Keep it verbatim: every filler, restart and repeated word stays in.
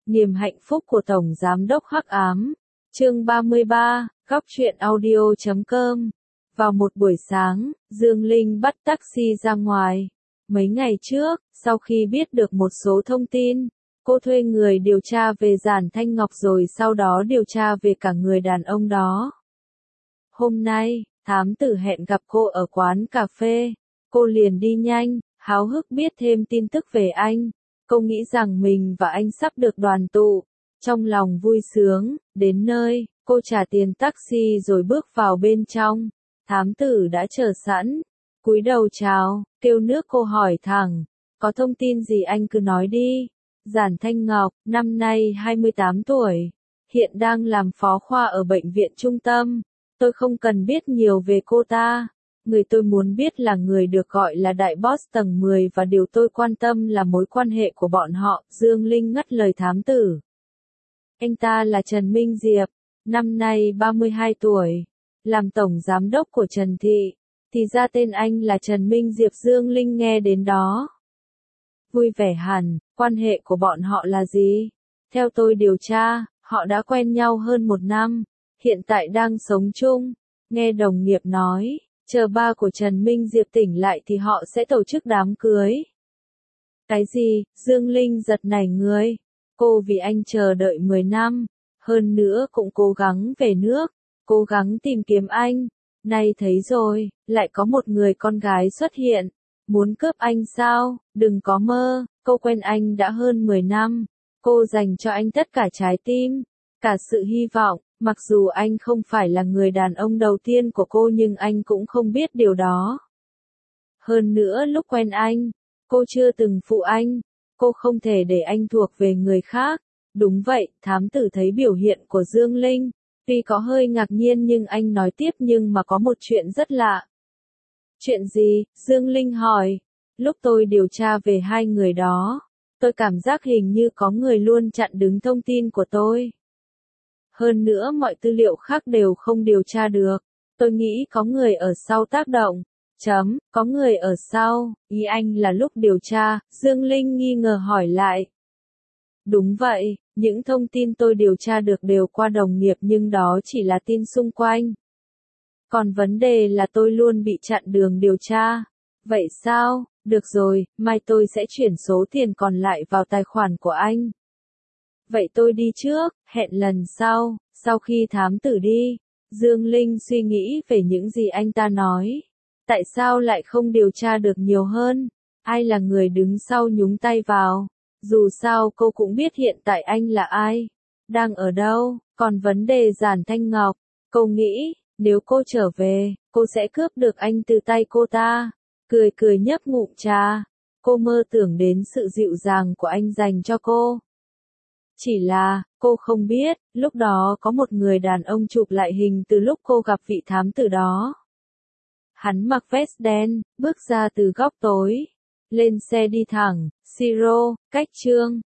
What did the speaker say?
Niềm hạnh phúc của Tổng Giám đốc Hắc Ám. Chương ba mươi ba, góc truyện audio chấm com. Vào một buổi sáng, Dương Linh bắt taxi ra ngoài. Mấy ngày trước, sau khi biết được một số thông tin, cô thuê người điều tra về Giản Thanh Ngọc rồi sau đó điều tra về cả người đàn ông đó. Hôm nay, thám tử hẹn gặp cô ở quán cà phê. Cô liền đi nhanh, háo hức biết thêm tin tức về anh. Cô nghĩ rằng mình và anh sắp được đoàn tụ. Trong lòng vui sướng, đến nơi, cô trả tiền taxi rồi bước vào bên trong. Thám tử đã chờ sẵn. Cúi đầu chào, kêu nước cô hỏi thẳng. Có thông tin gì anh cứ nói đi. Giản Thanh Ngọc, năm nay hai mươi tám tuổi. Hiện đang làm phó khoa ở bệnh viện trung tâm. Tôi không cần biết nhiều về cô ta. Người tôi muốn biết là người được gọi là đại boss tầng mười và điều tôi quan tâm là mối quan hệ của bọn họ. Dương Linh ngắt lời thám tử. Anh ta là Trần Minh Diệp, năm nay ba mươi hai tuổi, làm tổng giám đốc của Trần Thị. Thì ra tên anh là Trần Minh Diệp. Dương Linh nghe đến đó. Vui vẻ hẳn, quan hệ của bọn họ là gì? Theo tôi điều tra, họ đã quen nhau hơn một năm, hiện tại đang sống chung. Nghe đồng nghiệp nói, chờ ba của Trần Minh Diệp tỉnh lại thì họ sẽ tổ chức đám cưới. Cái gì? Dương Linh giật nảy người. Cô vì anh chờ đợi mười năm, hơn nữa cũng cố gắng về nước, cố gắng tìm kiếm anh. Nay thấy rồi, lại có một người con gái xuất hiện. Muốn cướp anh sao? Đừng có mơ, cô quen anh đã hơn mười năm. Cô dành cho anh tất cả trái tim, cả sự hy vọng. Mặc dù anh không phải là người đàn ông đầu tiên của cô nhưng anh cũng không biết điều đó. Hơn nữa lúc quen anh, cô chưa từng phụ anh. Cô không thể để anh thuộc về người khác. Đúng vậy, thám tử thấy biểu hiện của Dương Linh. Tuy có hơi ngạc nhiên nhưng anh nói tiếp nhưng mà có một chuyện rất lạ. Chuyện gì? Dương Linh hỏi. Lúc tôi điều tra về hai người đó, tôi cảm giác hình như có người luôn chặn đứng thông tin của tôi. Hơn nữa mọi tư liệu khác đều không điều tra được. Tôi nghĩ có người ở sau tác động. Chấm, có người ở sau, ý anh là lúc điều tra. Dương Linh nghi ngờ hỏi lại. Đúng vậy, những thông tin tôi điều tra được đều qua đồng nghiệp nhưng đó chỉ là tin xung quanh. Còn vấn đề là tôi luôn bị chặn đường điều tra. Vậy sao? Được rồi, mai tôi sẽ chuyển số tiền còn lại vào tài khoản của anh. Vậy tôi đi trước, hẹn lần sau. Sau khi thám tử đi, Dương Linh suy nghĩ về những gì anh ta nói. Tại sao lại không điều tra được nhiều hơn? Ai là người đứng sau nhúng tay vào? Dù sao cô cũng biết hiện tại anh là ai, đang ở đâu. Còn vấn đề Giản Thanh Ngọc, cô nghĩ, nếu cô trở về, cô sẽ cướp được anh từ tay cô ta. Cười cười nhấp ngụm trà, cô mơ tưởng đến sự dịu dàng của anh dành cho cô. Chỉ là, cô không biết, lúc đó có một người đàn ông chụp lại hình từ lúc cô gặp vị thám tử đó. Hắn mặc vest đen, bước ra từ góc tối, lên xe đi thẳng, Siro, cách Trương